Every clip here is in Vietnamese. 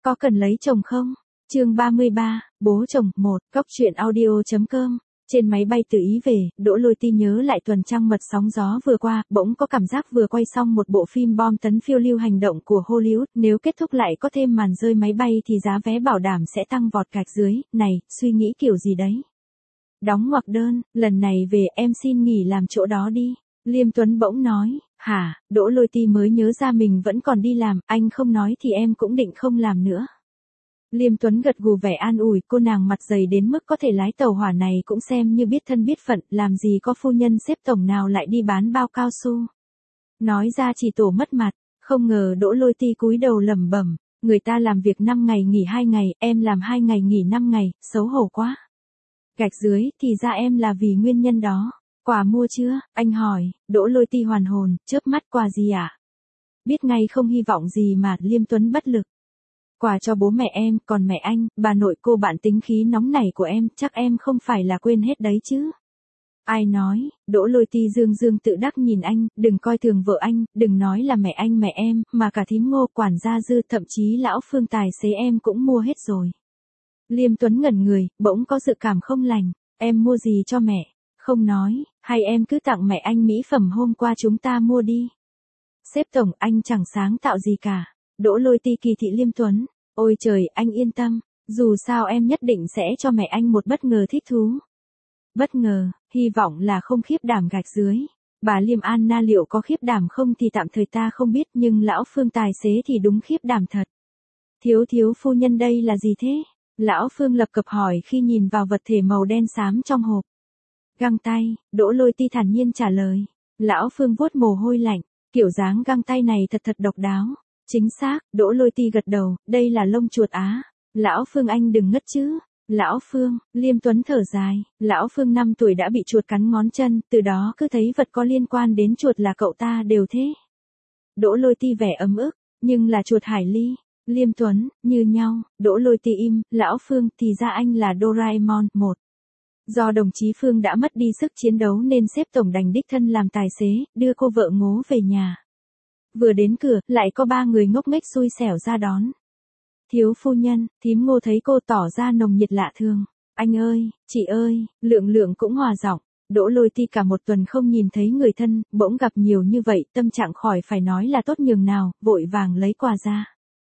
Có cần lấy chồng không? Chương 33, bố chồng 1, Cóc truyện audio.com. Trên máy bay từ Ý về, Đỗ Lôi Ti nhớ lại tuần trăng mật sóng gió vừa qua, bỗng có cảm giác vừa quay xong một bộ phim bom tấn phiêu lưu hành động của Hollywood, nếu kết thúc lại có thêm màn rơi máy bay thì giá vé bảo đảm sẽ tăng vọt gạch dưới, này, suy nghĩ kiểu gì đấy. Đóng ngoặc đơn, lần này về em xin nghỉ làm chỗ đó đi. Liêm Tuấn bỗng nói, hả, Đỗ Lôi Ti mới nhớ ra mình vẫn còn đi làm, anh không nói thì em cũng định không làm nữa. Liêm Tuấn gật gù vẻ an ủi, cô nàng mặt dày đến mức có thể lái tàu hỏa này cũng xem như biết thân biết phận, làm gì có phu nhân xếp tổng nào lại đi bán bao cao su. Nói ra chỉ tổ mất mặt, không ngờ Đỗ Lôi Ti cúi đầu lẩm bẩm, người ta làm việc 5 ngày nghỉ 2 ngày, em làm 2 ngày nghỉ 5 ngày, xấu hổ quá. Gạch dưới, thì ra em là vì nguyên nhân đó. Quà mua chưa? Anh hỏi. Đỗ Lôi Ti hoàn hồn, chớp mắt, quà gì ạ? Biết ngay không hy vọng gì mà. Liêm Tuấn bất lực. Quà cho bố mẹ em, còn mẹ anh, bà nội cô bạn tính khí nóng nảy của em, chắc em không phải là quên hết đấy chứ. Ai nói? Đỗ Lôi Ti dương dương tự đắc nhìn anh, đừng coi thường vợ anh, đừng nói là mẹ anh mẹ em, mà cả thím Ngô, quản gia Dư, thậm chí lão Phương tài xế em cũng mua hết rồi. Liêm Tuấn ngẩn người, bỗng có dự cảm không lành. Em mua gì cho mẹ? Không nói, hay em cứ tặng mẹ anh mỹ phẩm hôm qua chúng ta mua đi. Sếp tổng, anh chẳng sáng tạo gì cả. Đỗ Lôi Ti kỳ thị Liêm Tuấn. Ôi trời, anh yên tâm, dù sao em nhất định sẽ cho mẹ anh một bất ngờ thích thú. Bất ngờ, hy vọng là không khiếp đảm gạch dưới. Bà Liêm Anna liệu có khiếp đảm không thì tạm thời ta không biết, nhưng lão Phương tài xế thì đúng khiếp đảm thật. Thiếu phu nhân đây là gì thế? Lão Phương lập cập hỏi khi nhìn vào vật thể màu đen xám trong hộp. Găng tay, Đỗ Lôi Ti thản nhiên trả lời. Lão Phương vuốt mồ hôi lạnh, kiểu dáng găng tay này thật độc đáo. Chính xác, Đỗ Lôi Ti gật đầu, đây là lông chuột á. Lão Phương anh đừng ngất chứ. Lão Phương, Liêm Tuấn thở dài, lão Phương 5 tuổi đã bị chuột cắn ngón chân, từ đó cứ thấy vật có liên quan đến chuột là cậu ta đều thế. Đỗ Lôi Ti vẻ ấm ức, nhưng là chuột Hải Ly. Liêm Tuấn, như nhau. Đỗ Lôi Ti im, lão Phương, thì ra anh là Doraemon. 1. Do đồng chí Phương đã mất đi sức chiến đấu nên sếp tổng đành đích thân làm tài xế, đưa cô vợ Ngố về nhà. Vừa đến cửa, lại có 3 người ngốc nghếch xui xẻo ra đón. Thiếu phu nhân, thím Ngô thấy cô tỏ ra nồng nhiệt lạ thường. Anh ơi, chị ơi, Lượng cũng hòa giọng. Đỗ Lôi Ti cả một tuần không nhìn thấy người thân, bỗng gặp nhiều như vậy, tâm trạng khỏi phải nói là tốt nhường nào, vội vàng lấy quà ra.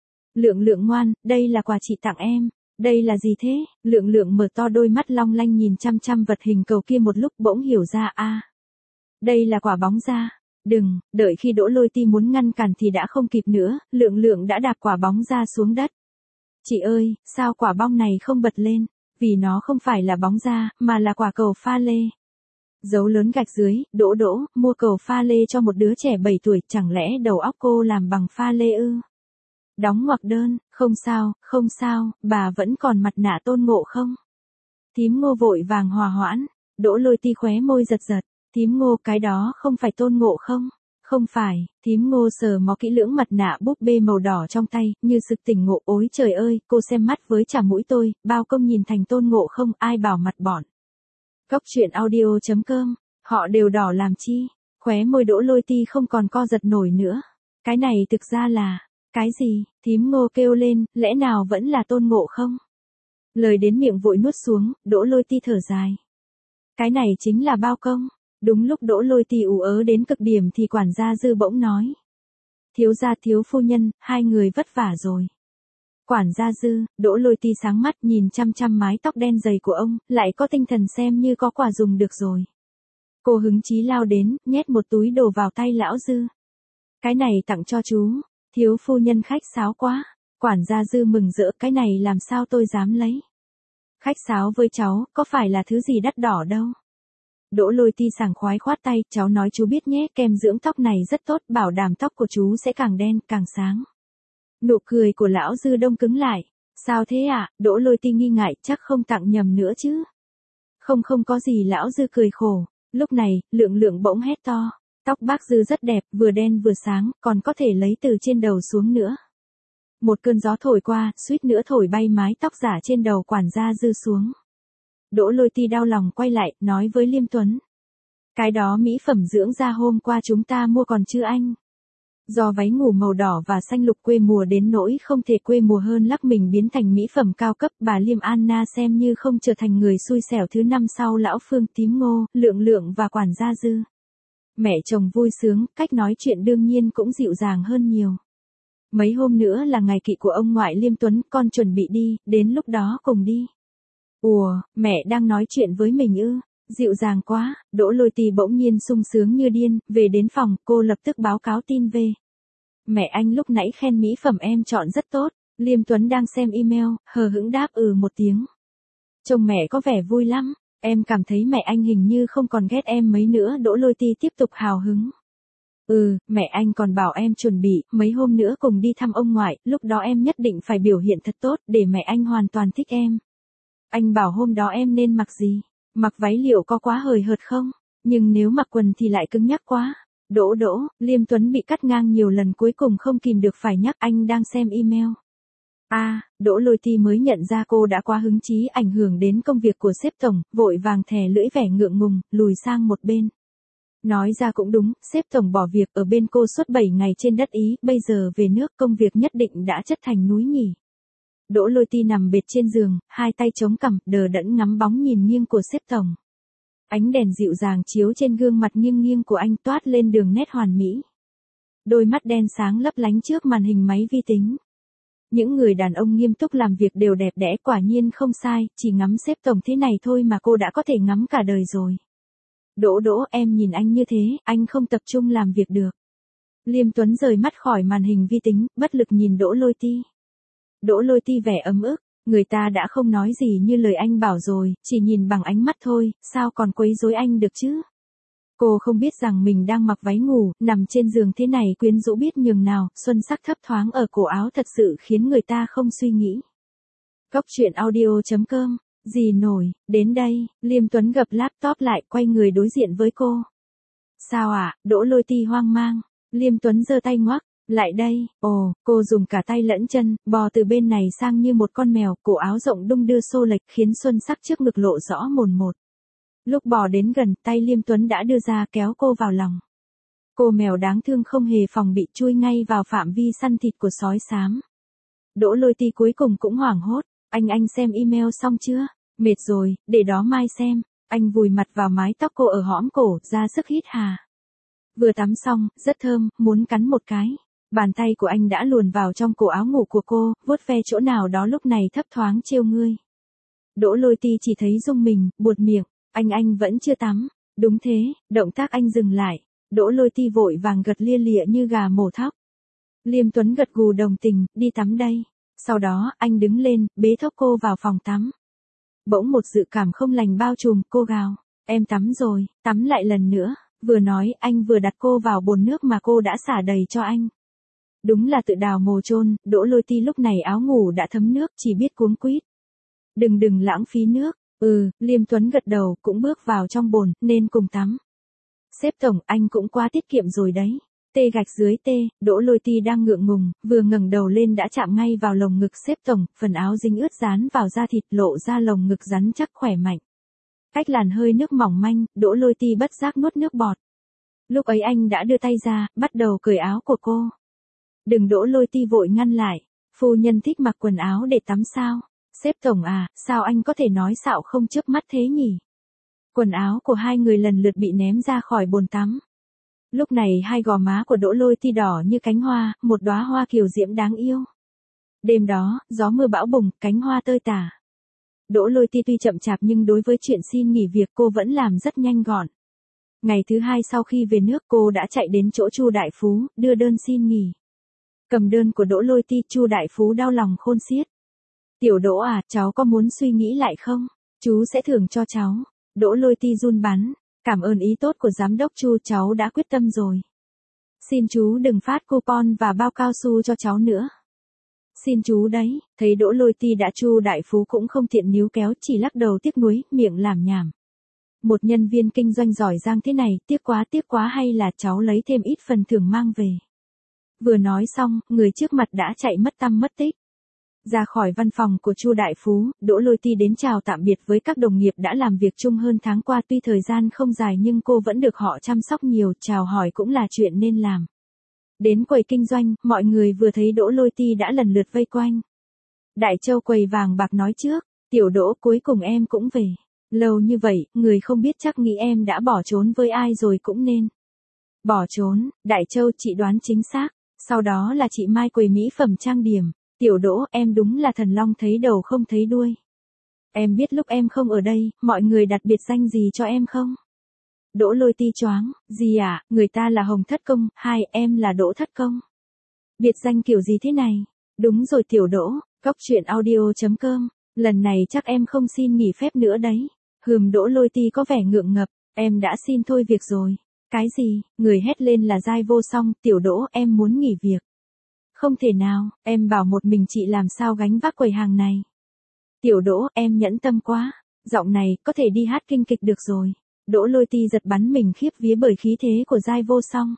Lượng ngoan, đây là quà chị tặng em. Đây là gì thế? Lượng mở to đôi mắt long lanh nhìn chăm vật hình cầu kia một lúc, bỗng hiểu ra đây là quả bóng da. Đừng, đợi khi Đỗ Lôi Ti muốn ngăn cản thì đã không kịp nữa, Lượng đã đạp quả bóng da xuống đất. Chị ơi, sao quả bóng này không bật lên? Vì nó không phải là bóng da, mà là quả cầu pha lê. Dấu lớn gạch dưới, Đỗ, mua cầu pha lê cho một đứa trẻ 7 tuổi, chẳng lẽ đầu óc cô làm bằng pha lê ư? Đóng ngoặc đơn, không sao, bà vẫn còn mặt nạ Tôn Ngộ không? Thím Ngô vội vàng hòa hoãn. Đỗ Lôi Ti khóe môi giật, thím Ngô, cái đó không phải Tôn Ngộ không? Không phải. Thím Ngô sờ mó kỹ lưỡng mặt nạ búp bê màu đỏ trong tay, như sực tỉnh ngộ. Ôi trời ơi, cô xem mắt với chả mũi tôi, bao công nhìn thành Tôn Ngộ không, ai bảo mặt bọn. Cóc truyện audio.com, họ đều đỏ làm chi? Khóe môi Đỗ Lôi Ti không còn co giật nổi nữa. Cái này thực ra là... Cái gì? Thím Ngô kêu lên, lẽ nào vẫn là Tôn Ngộ không? Lời đến miệng vội nuốt xuống, Đỗ Lôi Ti thở dài. Cái này chính là bao công. Đúng lúc Đỗ Lôi Ti ú ớ đến cực điểm thì quản gia Dư bỗng nói. Thiếu gia thiếu phu nhân, hai người vất vả rồi. Quản gia Dư, Đỗ Lôi Ti sáng mắt nhìn chăm mái tóc đen dày của ông, lại có tinh thần xem như có quà dùng được rồi. Cô hứng chí lao đến, nhét một túi đồ vào tay lão Dư. Cái này tặng cho chú. Thiếu phu nhân khách sáo quá. Quản gia Dư mừng rỡ, cái này làm sao tôi dám lấy. Khách sáo với cháu, có phải là thứ gì đắt đỏ đâu. Đỗ Lôi Ti sảng khoái khoát tay, cháu nói chú biết nhé, kem dưỡng tóc này rất tốt, bảo đảm tóc của chú sẽ càng đen, càng sáng. Nụ cười của lão Dư đông cứng lại. Sao thế ạ? Đỗ Lôi Ti nghi ngại, chắc không tặng nhầm nữa chứ. Không có gì, lão Dư cười khổ. Lúc này, Lượng bỗng hét to. Tóc bác Dư rất đẹp, vừa đen vừa sáng, còn có thể lấy từ trên đầu xuống nữa. Một cơn gió thổi qua, suýt nữa thổi bay mái tóc giả trên đầu quản gia Dư xuống. Đỗ Lôi Ti đau lòng quay lại, nói với Liêm Tuấn. Cái đó mỹ phẩm dưỡng da hôm qua chúng ta mua còn chưa anh? Do váy ngủ màu đỏ và xanh lục quê mùa đến nỗi không thể quê mùa hơn lắc mình biến thành mỹ phẩm cao cấp, bà Liêm Anna xem như không trở thành người xui xẻo thứ năm sau lão Phương Tím Ngô, Lượng Lượng và quản gia Dư. Mẹ chồng vui sướng, cách nói chuyện đương nhiên cũng dịu dàng hơn nhiều. Mấy hôm nữa là ngày kỵ của ông ngoại Liêm Tuấn, con chuẩn bị đi, đến lúc đó cùng đi. Ủa, mẹ đang nói chuyện với mình ư? Dịu dàng quá, Đỗ Lôi Ti bỗng nhiên sung sướng như điên, về đến phòng, cô lập tức báo cáo tin về. Mẹ anh lúc nãy khen mỹ phẩm em chọn rất tốt, Liêm Tuấn đang xem email, hờ hững đáp một tiếng. Trông mẹ có vẻ vui lắm, em cảm thấy mẹ anh hình như không còn ghét em mấy nữa. Đỗ Lôi Ti tiếp tục hào hứng. Mẹ anh còn bảo em chuẩn bị, mấy hôm nữa cùng đi thăm ông ngoại, lúc đó em nhất định phải biểu hiện thật tốt, để mẹ anh hoàn toàn thích em. Anh bảo hôm đó em nên mặc gì? Mặc váy liệu có quá hời hợt không? Nhưng nếu mặc quần thì lại cứng nhắc quá. Đỗ, Liêm Tuấn bị cắt ngang nhiều lần cuối cùng không kìm được phải nhắc anh đang xem email. Đỗ Lôi Ti mới nhận ra cô đã quá hứng chí ảnh hưởng đến công việc của sếp tổng, vội vàng thè lưỡi vẻ ngượng ngùng, lùi sang một bên. Nói ra cũng đúng, sếp tổng bỏ việc ở bên cô suốt 7 ngày trên đất Ý, bây giờ về nước công việc nhất định đã chất thành núi nhỉ. Đỗ Lôi Ti nằm bệt trên giường, hai tay chống cằm, đờ đẫn ngắm bóng nhìn nghiêng của sếp tổng. Ánh đèn dịu dàng chiếu trên gương mặt nghiêng nghiêng của anh toát lên đường nét hoàn mỹ. Đôi mắt đen sáng lấp lánh trước màn hình máy vi tính. Những người đàn ông nghiêm túc làm việc đều đẹp đẽ, quả nhiên không sai, chỉ ngắm sếp tổng thế này thôi mà cô đã có thể ngắm cả đời rồi. Đỗ, em nhìn anh như thế, anh không tập trung làm việc được. Liêm Tuấn rời mắt khỏi màn hình vi tính, bất lực nhìn Đỗ Lôi Ti. Đỗ Lôi Ti vẻ ấm ức, người ta đã không nói gì như lời anh bảo rồi, chỉ nhìn bằng ánh mắt thôi, sao còn quấy rối anh được chứ? Cô không biết rằng mình đang mặc váy ngủ, nằm trên giường thế này quyến rũ biết nhường nào, xuân sắc thấp thoáng ở cổ áo thật sự khiến người ta không suy nghĩ. Cốc truyện audio.com, gì nổi, đến đây, Liêm Tuấn gập laptop lại, quay người đối diện với cô. Sao Đỗ Lôi Ti hoang mang, Liêm Tuấn giơ tay ngoắc, lại đây, cô dùng cả tay lẫn chân, bò từ bên này sang như một con mèo, cổ áo rộng đung đưa xô lệch khiến xuân sắc trước ngực lộ rõ mồn một. Lúc bò đến gần, tay Liêm Tuấn đã đưa ra kéo cô vào lòng. Cô mèo đáng thương không hề phòng bị chui ngay vào phạm vi săn thịt của sói xám. Đỗ Lôi Ti cuối cùng cũng hoảng hốt, anh xem email xong chưa? Mệt rồi, để đó mai xem. Anh vùi mặt vào mái tóc cô ở hõm cổ, ra sức hít hà. Vừa tắm xong, rất thơm, muốn cắn một cái. Bàn tay của anh đã luồn vào trong cổ áo ngủ của cô, vuốt ve chỗ nào đó lúc này thấp thoáng trêu ngươi. Đỗ Lôi Ti chỉ thấy rung mình, buột miệng, anh vẫn chưa tắm. Đúng thế, động tác anh dừng lại. Đỗ Lôi Ti vội vàng gật lia lịa như gà mổ thóc. Liêm Tuấn gật gù đồng tình, đi tắm đây. Sau đó, anh đứng lên, bế thốc cô vào phòng tắm. Bỗng một dự cảm không lành bao trùm, cô gào, em tắm rồi, tắm lại lần nữa. Vừa nói, anh vừa đặt cô vào bồn nước mà cô đã xả đầy cho anh. Đúng là tự đào mồ chôn, Đỗ Lôi Ti lúc này áo ngủ đã thấm nước, chỉ biết cuống quýt. Đừng lãng phí nước. Liêm Tuấn gật đầu, cũng bước vào trong bồn, nên cùng tắm. Sếp tổng, anh cũng quá tiết kiệm rồi đấy. Tê gạch dưới tê, Đỗ Lôi Ti đang ngượng ngùng, vừa ngẩng đầu lên đã chạm ngay vào lồng ngực sếp tổng, phần áo dính ướt dán vào da thịt lộ ra lồng ngực rắn chắc khỏe mạnh. Cách làn hơi nước mỏng manh, Đỗ Lôi Ti bất giác nuốt nước bọt. Lúc ấy anh đã đưa tay ra, bắt đầu cởi áo của cô. Đừng, Đỗ Lôi Ti vội ngăn lại. Phu nhân thích mặc quần áo để tắm sao? Sếp tổng sao anh có thể nói xạo không chớp mắt thế nhỉ? Quần áo của hai người lần lượt bị ném ra khỏi bồn tắm. Lúc này hai gò má của Đỗ Lôi Ti đỏ như cánh hoa, một đóa hoa kiều diễm đáng yêu. Đêm đó, gió mưa bão bùng, cánh hoa tơi tả. Đỗ Lôi Ti tuy chậm chạp nhưng đối với chuyện xin nghỉ việc cô vẫn làm rất nhanh gọn. Ngày thứ hai sau khi về nước cô đã chạy đến chỗ Chu Đại Phú, đưa đơn xin nghỉ. Cầm đơn của Đỗ Lôi Ti, Chu Đại Phú đau lòng khôn xiết. Tiểu Đỗ cháu có muốn suy nghĩ lại không? Chú sẽ thưởng cho cháu. Đỗ Lôi Ti run bắn. Cảm ơn ý tốt của giám đốc Chu, cháu đã quyết tâm rồi. Xin chú đừng phát coupon và bao cao su cho cháu nữa. Xin chú đấy, thấy Đỗ Lôi Ti đã Chu Đại Phú cũng không tiện níu kéo, chỉ lắc đầu tiếc nuối, miệng làm nhảm. Một nhân viên kinh doanh giỏi giang thế này, tiếc quá, hay là cháu lấy thêm ít phần thưởng mang về. Vừa nói xong, người trước mặt đã chạy mất tăm mất tích. Ra khỏi văn phòng của Chu Đại Phú, Đỗ Lôi Ti đến chào tạm biệt với các đồng nghiệp đã làm việc chung hơn tháng qua, tuy thời gian không dài nhưng cô vẫn được họ chăm sóc nhiều, chào hỏi cũng là chuyện nên làm. Đến quầy kinh doanh, mọi người vừa thấy Đỗ Lôi Ti đã lần lượt vây quanh. Đại Châu quầy vàng bạc nói trước, tiểu Đỗ cuối cùng em cũng về. Lâu như vậy, người không biết chắc nghĩ em đã bỏ trốn với ai rồi cũng nên. Bỏ trốn, Đại Châu chị đoán chính xác. Sau đó là chị Mai quầy mỹ phẩm trang điểm. Tiểu Đỗ em đúng là thần long thấy đầu không thấy đuôi. Em biết lúc em không ở đây, mọi người đặt biệt danh gì cho em không? Đỗ Lôi Ti choáng, gì à, người ta là Hồng Thất Công, hai em là Đỗ Thất Công. Biệt danh kiểu gì thế này? Đúng rồi tiểu Đỗ, cóc truyện audio.com, lần này chắc em không xin nghỉ phép nữa đấy. Đỗ Lôi Ti có vẻ ngượng ngập, em đã xin thôi việc rồi. Cái gì, người hét lên là dai vô song, tiểu Đỗ em muốn nghỉ việc. Không thể nào, em bảo một mình chị làm sao gánh vác quầy hàng này. Tiểu Đỗ em nhẫn tâm quá, giọng này có thể đi hát kinh kịch được rồi. Đỗ Lôi Ti giật bắn mình khiếp vía bởi khí thế của dai vô song.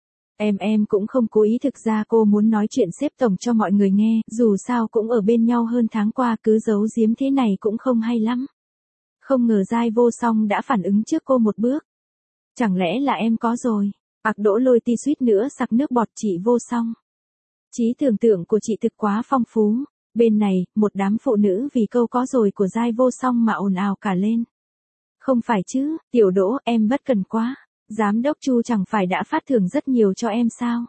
Em cũng không cố ý, thực ra cô muốn nói chuyện xếp tổng cho mọi người nghe, dù sao cũng ở bên nhau hơn tháng qua, cứ giấu giếm thế này cũng không hay lắm. Không ngờ dai vô song đã phản ứng trước cô một bước. Chẳng lẽ là em có rồi? Đỗ Lôi Ti suýt nữa sặc nước bọt. Chị vô song, trí tưởng tượng của chị thực quá phong phú. Bên này, một đám phụ nữ vì câu có rồi của dai vô song mà ồn ào cả lên. Không phải chứ, tiểu Đỗ em bất cần quá. Giám đốc Chu chẳng phải đã phát thưởng rất nhiều cho em sao?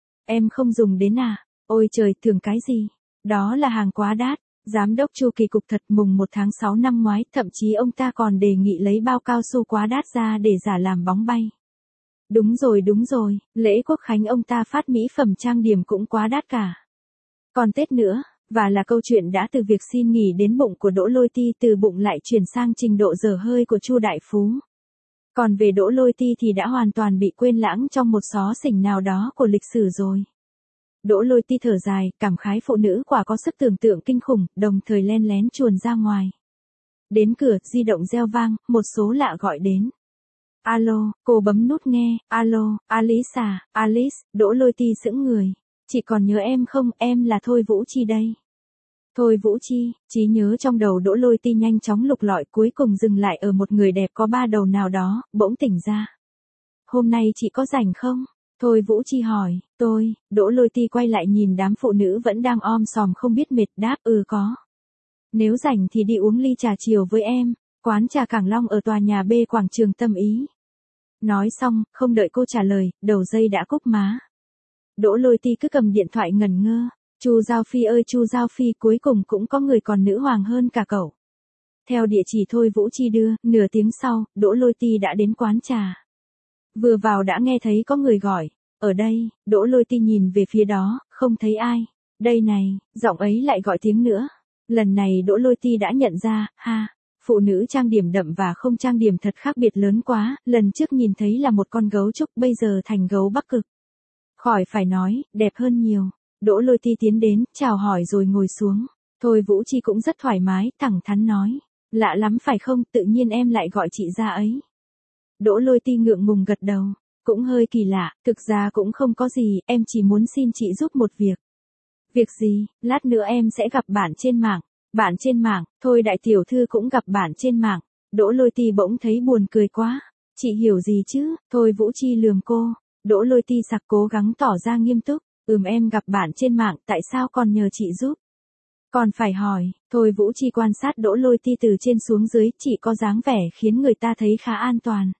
Em không dùng đến à? Ôi trời, thưởng cái gì? Đó là hàng quá đắt. Giám đốc Chu kỳ cục thật, mùng 1 tháng 6 năm ngoái, thậm chí ông ta còn đề nghị lấy bao cao su quá đắt ra để giả làm bóng bay. Đúng rồi, lễ quốc khánh ông ta phát mỹ phẩm trang điểm cũng quá đắt cả. Còn Tết nữa, và là câu chuyện đã từ việc xin nghỉ đến bụng của Đỗ Lôi Ti, từ bụng lại chuyển sang trình độ dở hơi của Chu đại phú. Còn về Đỗ Lôi Ti thì đã hoàn toàn bị quên lãng trong một xó xỉnh nào đó của lịch sử rồi. Đỗ Lôi Ti thở dài, cảm khái phụ nữ quả có sức tưởng tượng kinh khủng, đồng thời len lén chuồn ra ngoài. Đến cửa, di động reo vang, một số lạ gọi đến. Alo, cô bấm nút nghe, alo, Alice à, Alice, Đỗ Lôi Ti sững người. Chị còn nhớ em không, em là Thôi Vũ Chi đây. Thôi Vũ Chi, trí nhớ trong đầu Đỗ Lôi Ti nhanh chóng lục lọi, cuối cùng dừng lại ở một người đẹp có 3 đầu nào đó, bỗng tỉnh ra. Hôm nay chị có rảnh không? Thôi Vũ Chi hỏi, Đỗ Lôi Ti quay lại nhìn đám phụ nữ vẫn đang om sòm không biết mệt, đáp có. Nếu rảnh thì đi uống ly trà chiều với em, quán trà Cảng Long ở tòa nhà B quảng trường Tâm Ý. Nói xong, không đợi cô trả lời, đầu dây đã cúp má. Đỗ Lôi Ti cứ cầm điện thoại ngẩn ngơ. Chu Giao Phi ơi Chu Giao Phi, cuối cùng cũng có người còn nữ hoàng hơn cả cậu. Theo địa chỉ Thôi Vũ Chi đưa, nửa tiếng sau, Đỗ Lôi Ti đã đến quán trà. Vừa vào đã nghe thấy có người gọi. Ở đây, Đỗ Lôi Ti nhìn về phía đó, không thấy ai. Đây này, giọng ấy lại gọi tiếng nữa. Lần này Đỗ Lôi Ti đã nhận ra, phụ nữ trang điểm đậm và không trang điểm thật khác biệt lớn quá. Lần trước nhìn thấy là một con gấu trúc, bây giờ thành gấu Bắc Cực. Khỏi phải nói, đẹp hơn nhiều. Đỗ Lôi Ti tiến đến, chào hỏi rồi ngồi xuống. Thôi Vũ Chi cũng rất thoải mái, thẳng thắn nói. Lạ lắm phải không, tự nhiên em lại gọi chị ra ấy. Đỗ Lôi Ti ngượng ngùng gật đầu. Cũng hơi kỳ lạ, thực ra cũng không có gì, em chỉ muốn xin chị giúp một việc. Việc gì, lát nữa em sẽ gặp bạn trên mạng. Bạn trên mạng, thôi đại tiểu thư cũng gặp bạn trên mạng. Đỗ Lôi Ti bỗng thấy buồn cười quá. Chị hiểu gì chứ, Thôi Vũ Chi lườm cô. Đỗ Lôi Ti sặc cố gắng tỏ ra nghiêm túc. Em gặp bạn trên mạng, tại sao còn nhờ chị giúp? Còn phải hỏi, Thôi Vũ Chi quan sát Đỗ Lôi Ti từ trên xuống dưới, chị có dáng vẻ khiến người ta thấy khá an toàn.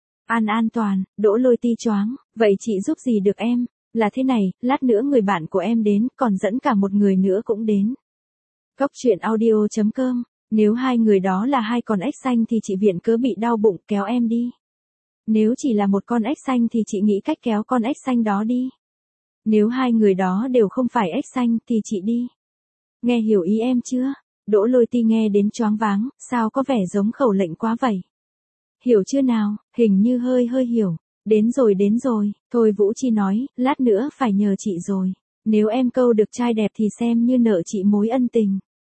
An toàn, Đỗ Lôi Ti choáng, vậy chị giúp gì được em? Là thế này, lát nữa người bạn của em đến, còn dẫn cả một người nữa cũng đến. Cóc truyện audio.com, nếu hai người đó là hai con ếch xanh thì chị viện cớ bị đau bụng kéo em đi. Nếu chỉ là một con ếch xanh thì chị nghĩ cách kéo con ếch xanh đó đi. Nếu hai người đó đều không phải ếch xanh thì chị đi. Nghe hiểu ý em chưa? Đỗ Lôi Ti nghe đến choáng váng, sao có vẻ giống khẩu lệnh quá vậy? Hiểu chưa nào? Hình như hơi hiểu. Đến rồi, Thôi Vũ Chi nói, lát nữa phải nhờ chị rồi. Nếu em câu được trai đẹp thì xem như nợ chị mối ân tình.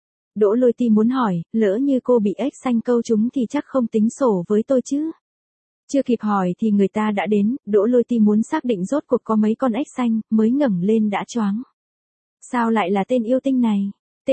Đỗ Lôi Ti muốn hỏi, lỡ như cô bị ếch xanh câu trúng thì chắc không tính sổ với tôi chứ? Chưa kịp hỏi thì người ta đã đến, Đỗ Lôi Ti muốn xác định rốt cuộc có mấy con ếch xanh, mới ngẩng lên đã choáng. Sao lại là tên yêu tinh này?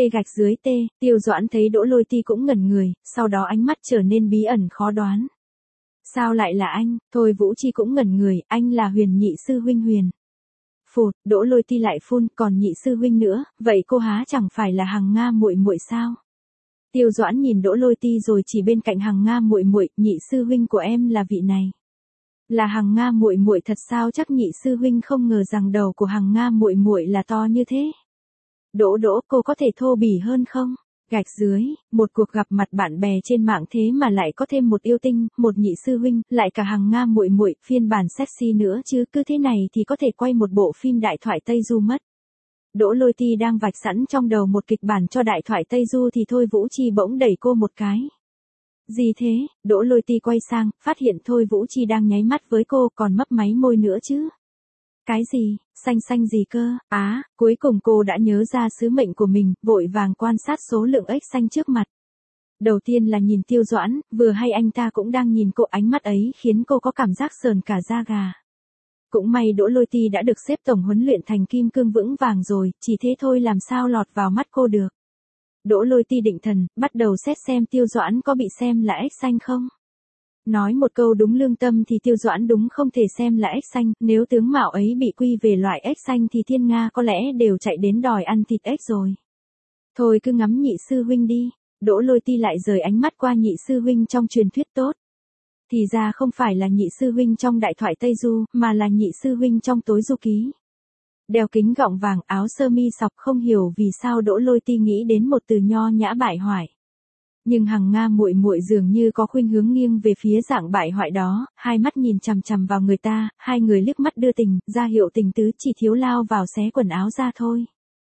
T_, Tiêu Doãn thấy Đỗ Lôi Ti cũng ngẩn người, sau đó ánh mắt trở nên bí ẩn khó đoán. Sao lại là anh? Thôi Vũ Chi cũng ngẩn người, anh là Huyền nhị sư huynh Huyền. Phụt, Đỗ Lôi Ti lại phun, còn nhị sư huynh nữa, vậy cô há chẳng phải là Hằng Nga muội muội sao? Tiêu Doãn nhìn Đỗ Lôi Ti rồi chỉ bên cạnh Hằng Nga muội muội, nhị sư huynh của em là vị này. Là Hằng Nga muội muội thật sao? Chắc nhị sư huynh không ngờ rằng đầu của Hằng Nga muội muội là to như thế. Đỗ Đỗ, cô có thể thô bỉ hơn không? Gạch dưới, một cuộc gặp mặt bạn bè trên mạng thế mà lại có thêm một yêu tinh, một nhị sư huynh, lại cả Hằng Nga muội muội, phiên bản sexy nữa chứ, cứ thế này thì có thể quay một bộ phim Đại thoại Tây Du mất. Đỗ Lôi Ti đang vạch sẵn trong đầu một kịch bản cho Đại thoại Tây Du thì Thôi Vũ Chi bỗng đẩy cô một cái. Gì thế? Đỗ Lôi Ti quay sang, phát hiện Thôi Vũ Chi đang nháy mắt với cô, còn mấp máy môi nữa chứ. Cái gì? Xanh xanh gì cơ? Cuối cùng cô đã nhớ ra sứ mệnh của mình, vội vàng quan sát số lượng ếch xanh trước mặt. Đầu tiên là nhìn Tiêu Doãn, vừa hay anh ta cũng đang nhìn cô, ánh mắt ấy khiến cô có cảm giác sờn cả da gà. Cũng may Đỗ Lôi Ti đã được xếp tổng huấn luyện thành kim cương vững vàng rồi, chỉ thế thôi làm sao lọt vào mắt cô được. Đỗ Lôi Ti định thần, bắt đầu xét xem Tiêu Doãn có bị xem là ếch xanh không. Nói một câu đúng lương tâm thì Tiêu Doãn đúng không thể xem là ếch xanh, nếu tướng mạo ấy bị quy về loại ếch xanh thì thiên Nga có lẽ đều chạy đến đòi ăn thịt ếch rồi. Thôi cứ ngắm nhị sư huynh đi. Đỗ Lôi Ti lại rời ánh mắt qua nhị sư huynh trong truyền thuyết tốt. Thì ra không phải là nhị sư huynh trong Đại thoại Tây Du, mà là nhị sư huynh trong Tối Du Ký. Đeo kính gọng vàng, áo sơ mi sọc, không hiểu vì sao Đỗ Lôi Ti nghĩ đến một từ nho nhã bại hoại. Nhưng Hằng Nga muội muội dường như có khuynh hướng nghiêng về phía dạng bại hoại đó, hai mắt nhìn chằm chằm vào người ta, hai người liếc mắt đưa tình, ra hiệu tình tứ, chỉ thiếu lao vào xé quần áo ra thôi.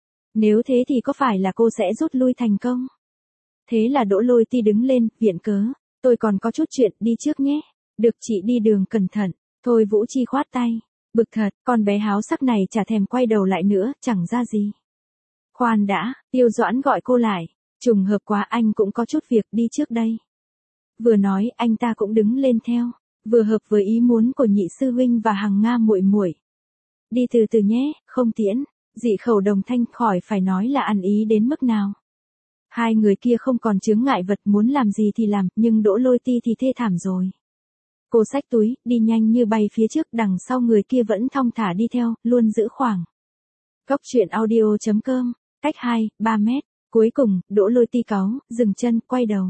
Nếu thế thì có phải là cô sẽ rút lui thành công? Thế là Đỗ Lôi Ti đứng lên, viện cớ. Tôi còn có chút chuyện, đi trước nhé. Được chị, đi đường cẩn thận. Thôi Vũ Chi khoát tay. Bực thật, con bé háo sắc này chả thèm quay đầu lại nữa, chẳng ra gì. Khoan đã, Tiêu Doãn gọi cô lại. Trùng hợp quá, anh cũng có chút việc, đi trước đây. Vừa nói, anh ta cũng đứng lên theo. Vừa hợp với ý muốn của nhị sư huynh và Hằng Nga muội muội. Đi từ từ nhé, không tiễn. Dị khẩu đồng thanh, khỏi phải nói là ăn ý đến mức nào. Hai người kia không còn chướng ngại vật, muốn làm gì thì làm, nhưng Đỗ Lôi Ti thì thê thảm rồi. Cô xách túi, đi nhanh như bay phía trước, đằng sau người kia vẫn thong thả đi theo, luôn giữ khoảng. Cốc truyện audio.com, cách 2-3 mét. Cuối cùng, Đỗ Lôi Ti cáu, dừng chân, quay đầu.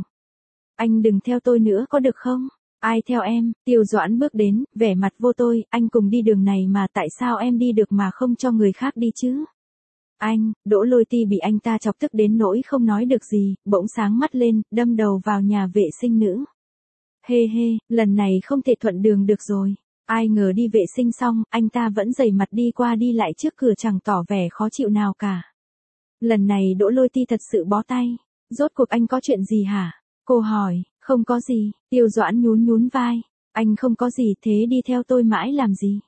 Anh đừng theo tôi nữa có được không? Ai theo em? Tiêu Doãn bước đến, vẻ mặt vô tôi, anh cùng đi đường này mà tại sao em đi được mà không cho người khác đi chứ? Anh, Đỗ Lôi Ti bị anh ta chọc tức đến nỗi không nói được gì, bỗng sáng mắt lên, đâm đầu vào nhà vệ sinh nữ. Hê hê, lần này không thể thuận đường được rồi. Ai ngờ đi vệ sinh xong, anh ta vẫn dày mặt đi qua đi lại trước cửa chẳng tỏ vẻ khó chịu nào cả. Lần này Đỗ Lôi Ti thật sự bó tay. Rốt cuộc anh có chuyện gì hả? Cô hỏi, không có gì, Tiêu Doãn nhún nhún vai. Anh không có gì, thế đi theo tôi mãi làm gì?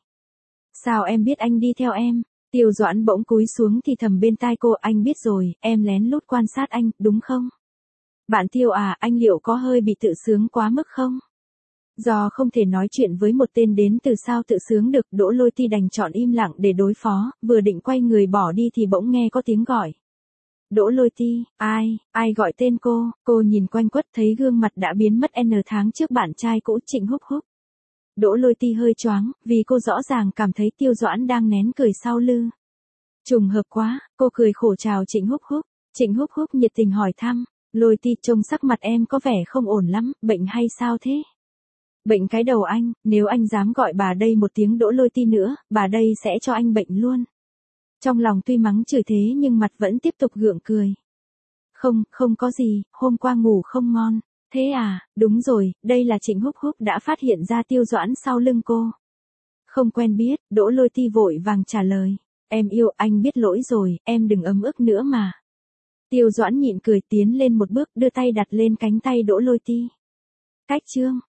Sao em biết anh đi theo em? Tiêu Doãn bỗng cúi xuống thì thầm bên tai cô, anh biết rồi, em lén lút quan sát anh, đúng không? Bạn Tiêu à, anh liệu có hơi bị tự sướng quá mức không? Do không thể nói chuyện với một tên đến từ sao tự sướng được, Đỗ Lôi Ti đành chọn im lặng để đối phó, vừa định quay người bỏ đi thì bỗng nghe có tiếng gọi. Đỗ Lôi Ti, ai gọi tên cô nhìn quanh quất thấy gương mặt đã biến mất N tháng trước bạn trai cũ Trịnh Húc Húc. Đỗ Lôi Ti hơi choáng, vì cô rõ ràng cảm thấy Tiêu Doãn đang nén cười sau lưng. Trùng hợp quá, cô cười khổ chào Trịnh Húc Húc. Trịnh Húc Húc nhiệt tình hỏi thăm, Lôi Ti trông sắc mặt em có vẻ không ổn lắm, bệnh hay sao thế? Bệnh cái đầu anh, nếu anh dám gọi bà đây một tiếng Đỗ Lôi Ti nữa, bà đây sẽ cho anh bệnh luôn. Trong lòng tuy mắng chửi thế nhưng mặt vẫn tiếp tục gượng cười. Không có gì, hôm qua ngủ không ngon. Thế à, đúng rồi, đây là Trịnh Húc Húc đã phát hiện ra Tiêu Doãn sau lưng cô. Không quen biết, Đỗ Lôi Ti vội vàng trả lời. Em yêu, anh biết lỗi rồi, em đừng ấm ức nữa mà. Tiêu Doãn nhịn cười tiến lên một bước, đưa tay đặt lên cánh tay Đỗ Lôi Ti. Cách chương